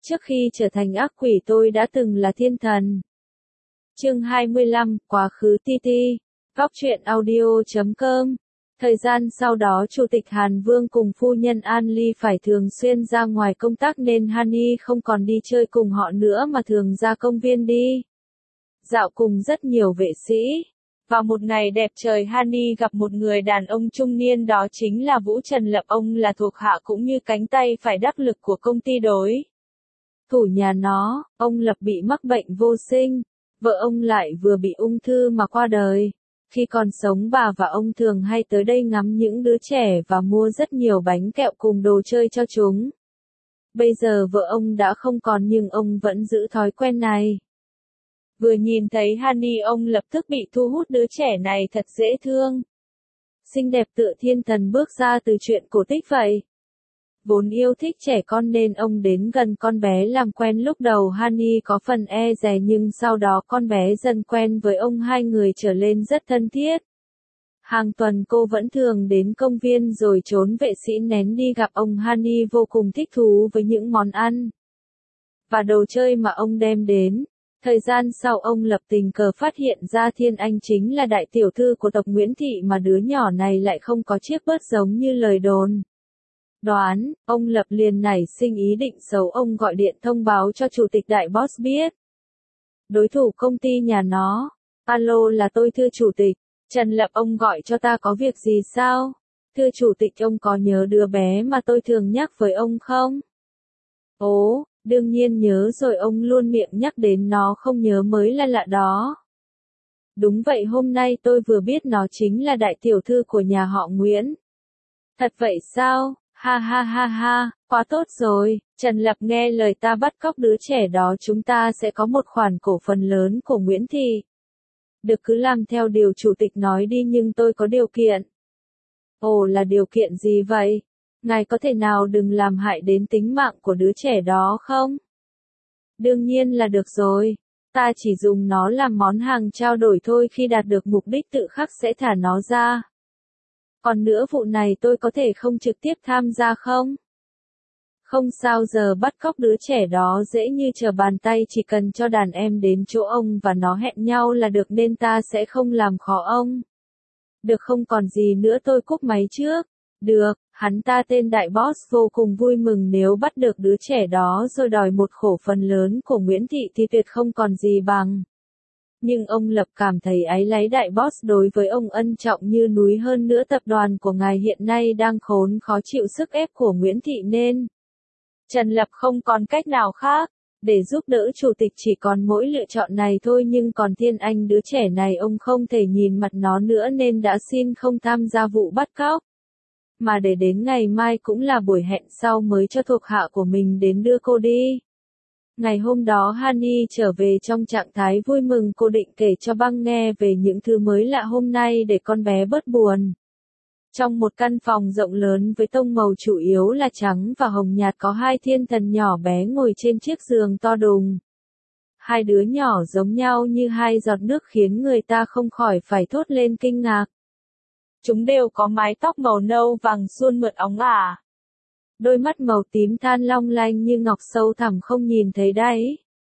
Trước khi trở thành ác quỷ tôi đã từng là thiên thần. Chương 25, Quá khứ TT. Góc truyện audio.com. Thời gian sau đó Chủ tịch Hàn Vương cùng phu nhân An Ly phải thường xuyên ra ngoài công tác nên Hani không còn đi chơi cùng họ nữa mà thường ra công viên đi dạo cùng rất nhiều vệ sĩ. Vào một ngày đẹp trời Hani gặp một người đàn ông trung niên, đó chính là Vũ Trần Lập. Ông là thuộc hạ cũng như cánh tay phải đắc lực của công ty đối thủ nhà nó. Ông Lập bị mắc bệnh vô sinh, vợ ông lại vừa bị ung thư mà qua đời. Khi còn sống bà và ông thường hay tới đây ngắm những đứa trẻ và mua rất nhiều bánh kẹo cùng đồ chơi cho chúng. Bây giờ vợ ông đã không còn nhưng ông vẫn giữ thói quen này. Vừa nhìn thấy Hani ông lập tức bị thu hút, đứa trẻ này thật dễ thương, xinh đẹp tựa thiên thần bước ra từ truyện cổ tích vậy. Vốn yêu thích trẻ con nên ông đến gần con bé làm quen. Lúc đầu Hani có phần e dè nhưng sau đó con bé dần quen với ông, hai người trở lên rất thân thiết. Hàng tuần cô vẫn thường đến công viên rồi trốn vệ sĩ nén đi gặp ông. Hani vô cùng thích thú với những món ăn và đồ chơi mà ông đem đến. Thời gian sau ông Lập tình cờ phát hiện ra Thiên Anh chính là đại tiểu thư của tộc Nguyễn Thị mà đứa nhỏ này lại không có chiếc bớt giống như lời đồn đoán. Ông Lập liền nảy sinh ý định xấu, ông gọi điện thông báo cho chủ tịch đại boss biết. Đối thủ công ty nhà nó. Alo, là tôi thưa chủ tịch. Trần Lập, ông gọi cho ta có việc gì sao? Thưa chủ tịch, ông có nhớ đứa bé mà tôi thường nhắc với ông không? Ồ, đương nhiên nhớ rồi, ông luôn miệng nhắc đến nó không nhớ mới là lạ đó. Đúng vậy, hôm nay tôi vừa biết nó chính là đại tiểu thư của nhà họ Nguyễn. Thật vậy sao? Ha ha ha ha, quá tốt rồi. Trần Lập, nghe lời ta bắt cóc đứa trẻ đó chúng ta sẽ có một khoản cổ phần lớn của Nguyễn Thị. Được, cứ làm theo điều chủ tịch nói đi, nhưng tôi có điều kiện. Ồ, là điều kiện gì vậy? Ngài có thể nào đừng làm hại đến tính mạng của đứa trẻ đó không? Đương nhiên là được rồi. Ta chỉ dùng nó làm món hàng trao đổi thôi, khi đạt được mục đích tự khắc sẽ thả nó ra. Còn nữa, vụ này tôi có thể không trực tiếp tham gia không? Không sao, giờ bắt cóc đứa trẻ đó dễ như trở bàn tay, chỉ cần cho đàn em đến chỗ ông và nó hẹn nhau là được nên ta sẽ không làm khó ông. Được, không còn gì nữa, tôi cúp máy trước. Được, hắn ta tên đại boss vô cùng vui mừng, nếu bắt được đứa trẻ đó rồi đòi một cổ phần lớn của Nguyễn Thị thì tuyệt không còn gì bằng. Nhưng ông Lập cảm thấy áy náy, đại boss đối với ông ân trọng như núi, hơn nữa tập đoàn của ngài hiện nay đang khốn khó chịu sức ép của Nguyễn Thị nên Trần Lập không còn cách nào khác. Để giúp đỡ chủ tịch chỉ còn mỗi lựa chọn này thôi, nhưng còn Thiên Anh, đứa trẻ này ông không thể nhìn mặt nó nữa nên đã xin không tham gia vụ bắt cóc. Mà để đến ngày mai cũng là buổi hẹn sau mới cho thuộc hạ của mình đến đưa cô đi. Ngày hôm đó Hani trở về trong trạng thái vui mừng, cô định kể cho Băng nghe về những thứ mới lạ hôm nay để con bé bớt buồn. Trong một căn phòng rộng lớn với tông màu chủ yếu là trắng và hồng nhạt, có hai thiên thần nhỏ bé ngồi trên chiếc giường to đùng. Hai đứa nhỏ giống nhau như hai giọt nước khiến người ta không khỏi phải thốt lên kinh ngạc. Chúng đều có mái tóc màu nâu vàng suôn mượt óng ả. Đôi mắt màu tím than long lanh như ngọc sâu thẳm không nhìn thấy đáy.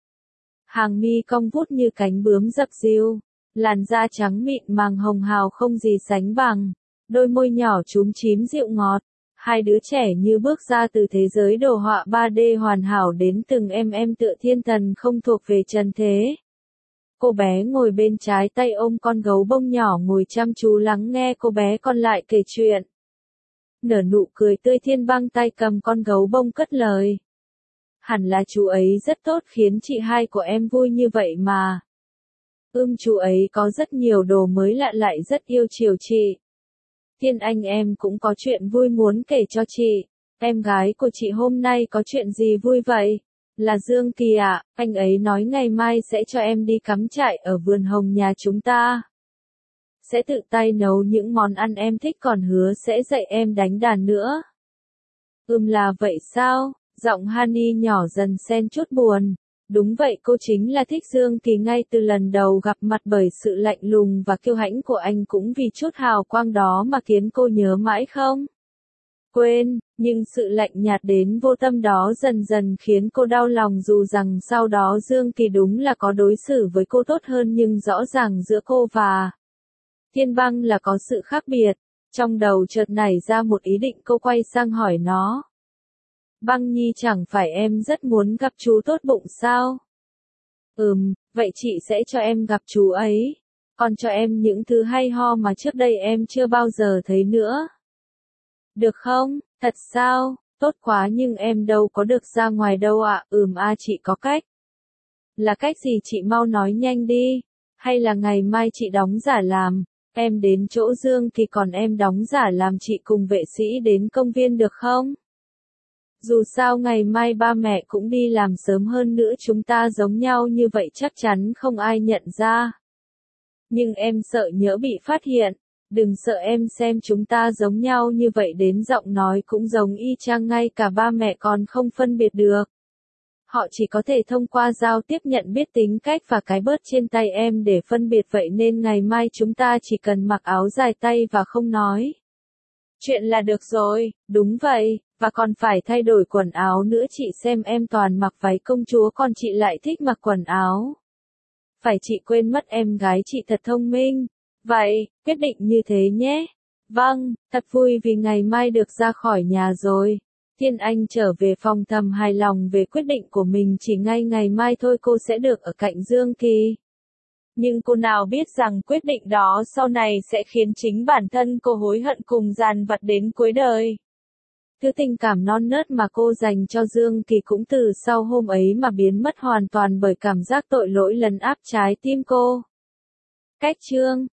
Hàng mi cong vút như cánh bướm dập dìu. Làn da trắng mịn màng hồng hào không gì sánh bằng. Đôi môi nhỏ chúm chím dịu ngọt. Hai đứa trẻ như bước ra từ thế giới đồ họa 3D hoàn hảo, đến từng em tựa thiên thần không thuộc về trần thế. Cô bé ngồi bên trái tay ôm con gấu bông nhỏ, ngồi chăm chú lắng nghe cô bé còn lại kể chuyện. Nở nụ cười tươi, Thiên Băng tay cầm con gấu bông cất lời. Hẳn là chú ấy rất tốt khiến chị hai của em vui như vậy mà. Chú ấy có rất nhiều đồ mới lạ, lại rất yêu chiều chị. Thiên Anh, em cũng có chuyện vui muốn kể cho chị. Em gái của chị hôm nay có chuyện gì vui vậy? Là Dương Kỳ ạ, anh ấy nói ngày mai sẽ cho em đi cắm trại ở vườn hồng nhà chúng ta. Sẽ tự tay nấu những món ăn em thích, còn hứa sẽ dạy em đánh đàn nữa. Là vậy sao? Giọng Hani nhỏ dần xen chút buồn. Đúng vậy, cô chính là thích Dương Kỳ ngay từ lần đầu gặp mặt, bởi sự lạnh lùng và kiêu hãnh của anh cũng vì chút hào quang đó mà khiến cô nhớ mãi không? quên, nhưng sự lạnh nhạt đến vô tâm đó dần dần khiến cô đau lòng dù rằng sau đó Dương Kỳ đúng là có đối xử với cô tốt hơn nhưng rõ ràng giữa cô và Thiên Băng là có sự khác biệt. Trong đầu chợt nảy ra một ý định, cô quay sang hỏi nó. Băng Nhi, chẳng phải em rất muốn gặp chú tốt bụng sao? Vậy chị sẽ cho em gặp chú ấy. Còn cho em những thứ hay ho mà trước đây em chưa bao giờ thấy nữa. Được không? Thật sao? Tốt quá, nhưng em đâu có được ra ngoài đâu ạ. Chị có cách. Là cách gì chị mau nói nhanh đi. Hay là ngày mai chị đóng giả làm, em đến chỗ Dương Kỳ còn em đóng giả làm chị cùng vệ sĩ đến công viên được không? Dù sao ngày mai ba mẹ cũng đi làm sớm, hơn nữa chúng ta giống nhau như vậy chắc chắn không ai nhận ra. Nhưng em sợ nhỡ bị phát hiện. Đừng sợ em xem, chúng ta giống nhau như vậy đến giọng nói cũng giống y chang, ngay cả ba mẹ còn không phân biệt được. Họ chỉ có thể thông qua giao tiếp nhận biết tính cách và cái bớt trên tay em để phân biệt, vậy nên ngày mai chúng ta chỉ cần mặc áo dài tay và không nói chuyện là được rồi. Đúng vậy, và còn phải thay đổi quần áo nữa, chị xem em toàn mặc váy công chúa còn chị lại thích mặc quần áo. Phải, chị quên mất em gái chị thật thông minh. Vậy, quyết định như thế nhé. Vâng, thật vui vì ngày mai được ra khỏi nhà rồi. Thiên Anh trở về phòng thầm hài lòng về quyết định của mình, chỉ ngay ngày mai thôi cô sẽ được ở cạnh Dương Kỳ. Nhưng cô nào biết rằng quyết định đó sau này sẽ khiến chính bản thân cô hối hận cùng dằn vặt đến cuối đời. Thứ tình cảm non nớt mà cô dành cho Dương Kỳ cũng từ sau hôm ấy mà biến mất hoàn toàn bởi cảm giác tội lỗi lấn áp trái tim cô. Cách chương